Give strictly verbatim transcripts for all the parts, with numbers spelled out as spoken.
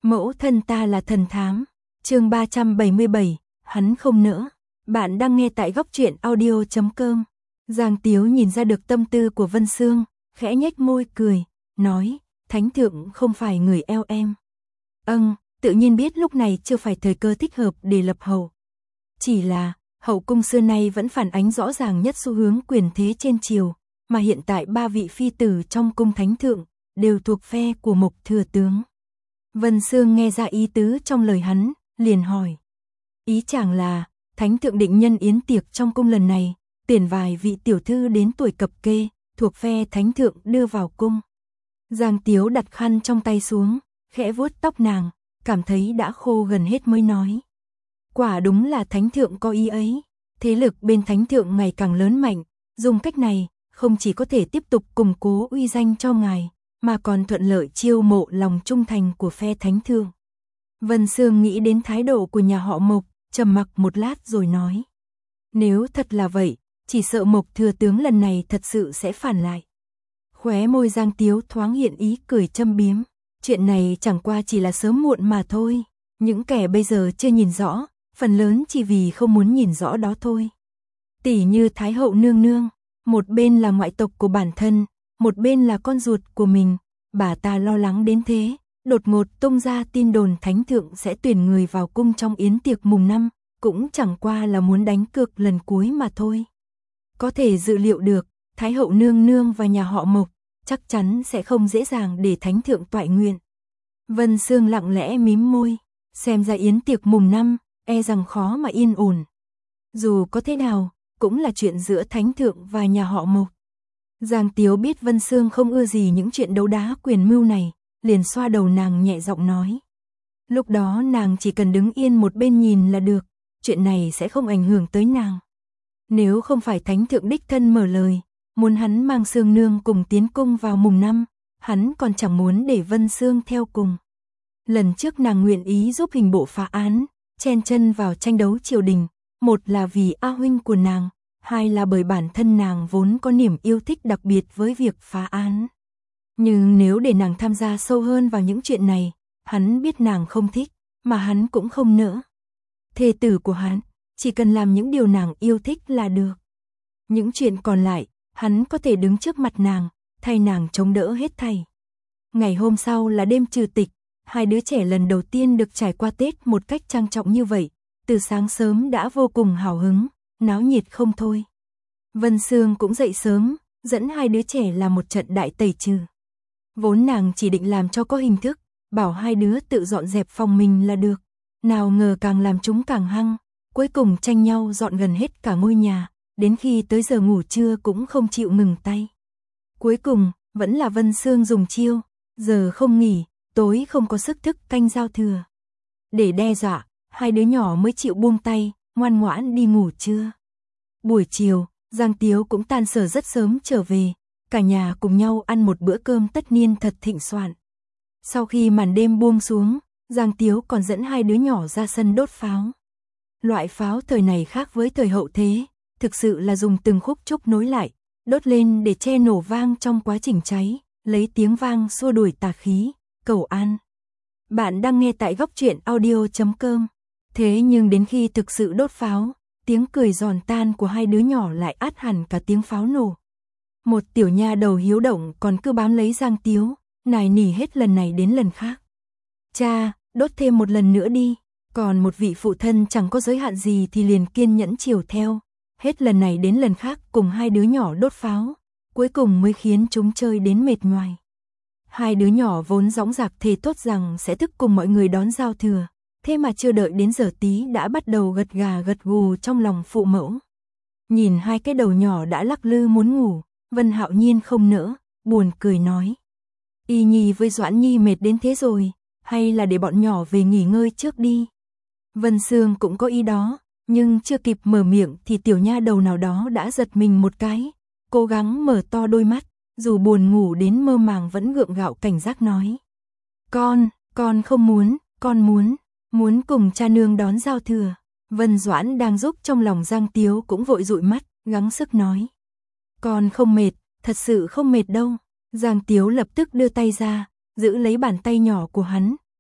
Mẫu thân ta là thần thám. Chương ba trăm bảy mươi bảy, hắn không nỡ. Bạn đang nghe tại góc truyện audio chấm com. Giang Tiếu nhìn ra được tâm tư của Vân Sương, khẽ nhếch môi cười, nói, thánh thượng không phải người eo em. Âng, tự nhiên biết lúc này chưa phải thời cơ thích hợp để lập hậu. Chỉ là, hậu cung xưa nay vẫn phản ánh rõ ràng nhất xu hướng quyền thế trên triều, mà hiện tại ba vị phi tử trong cung thánh thượng đều thuộc phe của Mộc thừa tướng. Vân Sương nghe ra ý tứ trong lời hắn, liền hỏi. Ý chàng là, thánh thượng định nhân yến tiệc trong cung lần này, tuyển vài vị tiểu thư đến tuổi cập kê, thuộc phe thánh thượng đưa vào cung. Giang Tiếu đặt khăn trong tay xuống, khẽ vuốt tóc nàng, cảm thấy đã khô gần hết mới nói. Quả đúng là thánh thượng có ý ấy, thế lực bên thánh thượng ngày càng lớn mạnh, dùng cách này, không chỉ có thể tiếp tục củng cố uy danh cho ngài, mà còn thuận lợi chiêu mộ lòng trung thành của phe thánh thượng. Vân Sương nghĩ đến thái độ của nhà họ Mộc, trầm mặc một lát rồi nói. Nếu thật là vậy, chỉ sợ Mộc thừa tướng lần này thật sự sẽ phản lại. Khóe môi Giang Tiếu thoáng hiện ý cười châm biếm. Chuyện này chẳng qua chỉ là sớm muộn mà thôi. Những kẻ bây giờ chưa nhìn rõ, phần lớn chỉ vì không muốn nhìn rõ đó thôi. Tỷ như Thái hậu nương nương, một bên là ngoại tộc của bản thân, một bên là con ruột của mình, bà ta lo lắng đến thế, đột ngột tung ra tin đồn thánh thượng sẽ tuyển người vào cung trong yến tiệc mùng năm, cũng chẳng qua là muốn đánh cược lần cuối mà thôi. Có thể dự liệu được, Thái hậu nương nương và nhà họ Mộc chắc chắn sẽ không dễ dàng để thánh thượng toại nguyện. Vân Sương lặng lẽ mím môi, xem ra yến tiệc mùng năm, e rằng khó mà yên ổn. Dù có thế nào, cũng là chuyện giữa thánh thượng và nhà họ Mộc. Giang Tiếu biết Vân Sương không ưa gì những chuyện đấu đá quyền mưu này, liền xoa đầu nàng nhẹ giọng nói. Lúc đó nàng chỉ cần đứng yên một bên nhìn là được, chuyện này sẽ không ảnh hưởng tới nàng. Nếu không phải thánh thượng đích thân mở lời, muốn hắn mang Sương nương cùng tiến cung vào mùng năm, hắn còn chẳng muốn để Vân Sương theo cùng. Lần trước nàng nguyện ý giúp hình bộ phá án, chen chân vào tranh đấu triều đình, một là vì A huynh của nàng, hai là bởi bản thân nàng vốn có niềm yêu thích đặc biệt với việc phá án. Nhưng nếu để nàng tham gia sâu hơn vào những chuyện này, hắn biết nàng không thích, mà hắn cũng không nỡ. Thê tử của hắn, chỉ cần làm những điều nàng yêu thích là được. Những chuyện còn lại, hắn có thể đứng trước mặt nàng, thay nàng chống đỡ hết thảy. Ngày hôm sau là đêm trừ tịch, hai đứa trẻ lần đầu tiên được trải qua Tết một cách trang trọng như vậy, từ sáng sớm đã vô cùng hào hứng, náo nhiệt không thôi. Vân Sương cũng dậy sớm, dẫn hai đứa trẻ làm một trận đại tẩy trừ. Vốn nàng chỉ định làm cho có hình thức, bảo hai đứa tự dọn dẹp phòng mình là được. Nào ngờ càng làm chúng càng hăng, cuối cùng tranh nhau dọn gần hết cả ngôi nhà, đến khi tới giờ ngủ trưa cũng không chịu ngừng tay. Cuối cùng, vẫn là Vân Sương dùng chiêu, giờ không nghỉ, tối không có sức thức canh giao thừa. Để đe dọa, hai đứa nhỏ mới chịu buông tay, ngoan ngoãn đi ngủ trưa. Buổi chiều, Giang Tiếu cũng tan sở rất sớm trở về, cả nhà cùng nhau ăn một bữa cơm tất niên thật thịnh soạn. Sau khi màn đêm buông xuống, Giang Tiếu còn dẫn hai đứa nhỏ ra sân đốt pháo. Loại pháo thời này khác với thời hậu thế, thực sự là dùng từng khúc trúc nối lại, đốt lên để che nổ vang trong quá trình cháy, lấy tiếng vang xua đuổi tà khí, cầu an. Bạn đang nghe tại góc truyện audio chấm com. Thế nhưng đến khi thực sự đốt pháo, tiếng cười giòn tan của hai đứa nhỏ lại át hẳn cả tiếng pháo nổ. Một tiểu nha đầu hiếu động còn cứ bám lấy Giang Tiếu, nài nỉ hết lần này đến lần khác. Cha, đốt thêm một lần nữa đi. Còn một vị phụ thân chẳng có giới hạn gì thì liền kiên nhẫn chiều theo. Hết lần này đến lần khác cùng hai đứa nhỏ đốt pháo, cuối cùng mới khiến chúng chơi đến mệt nhoài. Hai đứa nhỏ vốn dõng dạc thề tốt rằng sẽ thức cùng mọi người đón giao thừa, thế mà chưa đợi đến giờ tí đã bắt đầu gật gà gật gù trong lòng phụ mẫu. Nhìn hai cái đầu nhỏ đã lắc lư muốn ngủ, Vân Hạo Nhiên không nỡ, buồn cười nói. Y Nhi với Doãn Nhi mệt đến thế rồi, hay là để bọn nhỏ về nghỉ ngơi trước đi. Vân Sương cũng có ý đó, nhưng chưa kịp mở miệng thì tiểu nha đầu nào đó đã giật mình một cái, cố gắng mở to đôi mắt, dù buồn ngủ đến mơ màng vẫn gượng gạo cảnh giác nói. Con, con không muốn, con muốn, muốn cùng cha nương đón giao thừa. Vân Doãn đang giúp trong lòng Giang Tiếu cũng vội dụi mắt, gắng sức nói. Con không mệt, thật sự không mệt đâu. Giang Tiếu lập tức đưa tay ra, giữ lấy bàn tay nhỏ của hắn,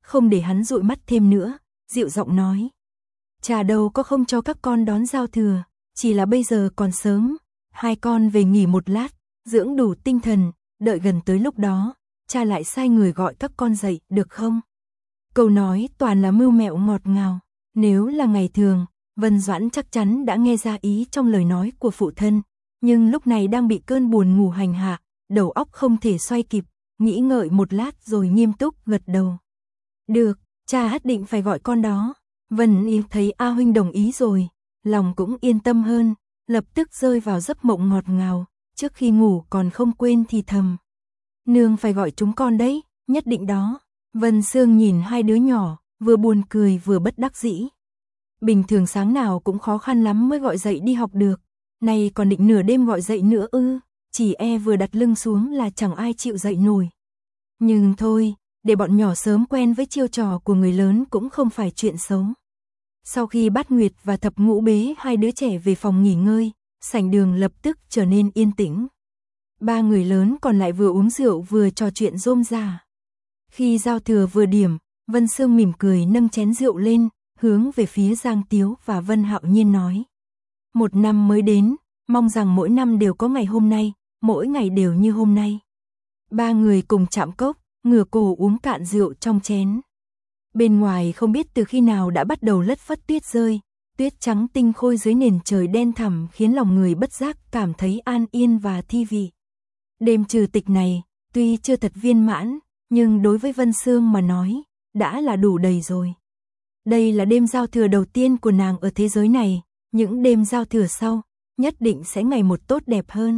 không để hắn dụi mắt thêm nữa, dịu giọng nói. Cha đâu có không cho các con đón giao thừa, chỉ là bây giờ còn sớm, hai con về nghỉ một lát, dưỡng đủ tinh thần, đợi gần tới lúc đó, cha lại sai người gọi các con dậy, được không? Câu nói toàn là mưu mẹo ngọt ngào, nếu là ngày thường, Vân Doãn chắc chắn đã nghe ra ý trong lời nói của phụ thân, nhưng lúc này đang bị cơn buồn ngủ hành hạ, đầu óc không thể xoay kịp, nghĩ ngợi một lát rồi nghiêm túc gật đầu. Được, cha nhất định phải gọi con đó. Vân Yên thấy A huynh đồng ý rồi, lòng cũng yên tâm hơn, lập tức rơi vào giấc mộng ngọt ngào, trước khi ngủ còn không quên thì thầm. Nương phải gọi chúng con đấy, nhất định đó. Vân Sương nhìn hai đứa nhỏ, vừa buồn cười vừa bất đắc dĩ. Bình thường sáng nào cũng khó khăn lắm mới gọi dậy đi học được, nay còn định nửa đêm gọi dậy nữa ư, chỉ e vừa đặt lưng xuống là chẳng ai chịu dậy nổi. Nhưng thôi, để bọn nhỏ sớm quen với chiêu trò của người lớn cũng không phải chuyện xấu. Sau khi Bát Nguyệt và Thập Ngũ bế hai đứa trẻ về phòng nghỉ ngơi, sảnh đường lập tức trở nên yên tĩnh. Ba người lớn còn lại vừa uống rượu vừa trò chuyện rôm rả. Khi giao thừa vừa điểm, Vân Sương mỉm cười nâng chén rượu lên, hướng về phía Giang Tiếu và Vân Hạo Nhiên nói. Một năm mới đến, mong rằng mỗi năm đều có ngày hôm nay, mỗi ngày đều như hôm nay. Ba người cùng chạm cốc, ngửa cổ uống cạn rượu trong chén. Bên ngoài không biết từ khi nào đã bắt đầu lất phất tuyết rơi, tuyết trắng tinh khôi dưới nền trời đen thẳm khiến lòng người bất giác cảm thấy an yên và thi vị. Đêm trừ tịch này, tuy chưa thật viên mãn, nhưng đối với Vân Sương mà nói, đã là đủ đầy rồi. Đây là đêm giao thừa đầu tiên của nàng ở thế giới này, những đêm giao thừa sau, nhất định sẽ ngày một tốt đẹp hơn.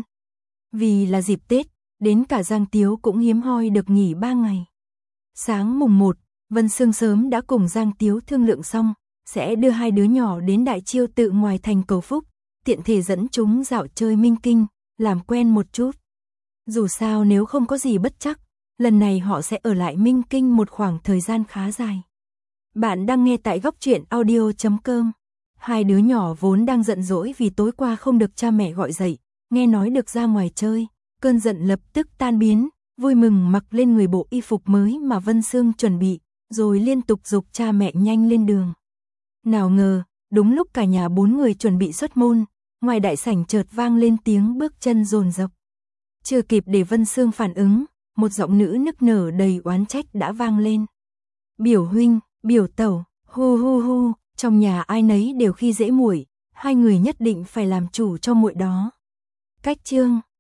Vì là dịp Tết, đến cả Giang Tiếu cũng hiếm hoi được nghỉ ba ngày. Sáng mùng một, Vân Sương sớm đã cùng Giang Tiếu thương lượng xong, sẽ đưa hai đứa nhỏ đến Đại Chiêu Tự ngoài thành cầu phúc, tiện thể dẫn chúng dạo chơi Minh Kinh, làm quen một chút. Dù sao nếu không có gì bất chắc, lần này họ sẽ ở lại Minh Kinh một khoảng thời gian khá dài. Bạn đang nghe tại góc truyện audio chấm com. Hai đứa nhỏ vốn đang giận dỗi vì tối qua không được cha mẹ gọi dậy, nghe nói được ra ngoài chơi, cơn giận lập tức tan biến, vui mừng mặc lên người bộ y phục mới mà Vân Sương chuẩn bị, rồi liên tục giục cha mẹ nhanh lên đường. Nào ngờ, đúng lúc cả nhà bốn người chuẩn bị xuất môn, ngoài đại sảnh chợt vang lên tiếng bước chân dồn dập. Chưa kịp để Vân Sương phản ứng, một giọng nữ nức nở đầy oán trách đã vang lên. Biểu huynh, biểu tẩu, hu hu hu, trong nhà ai nấy đều khi dễ muội, hai người nhất định phải làm chủ cho muội đó. Cách chương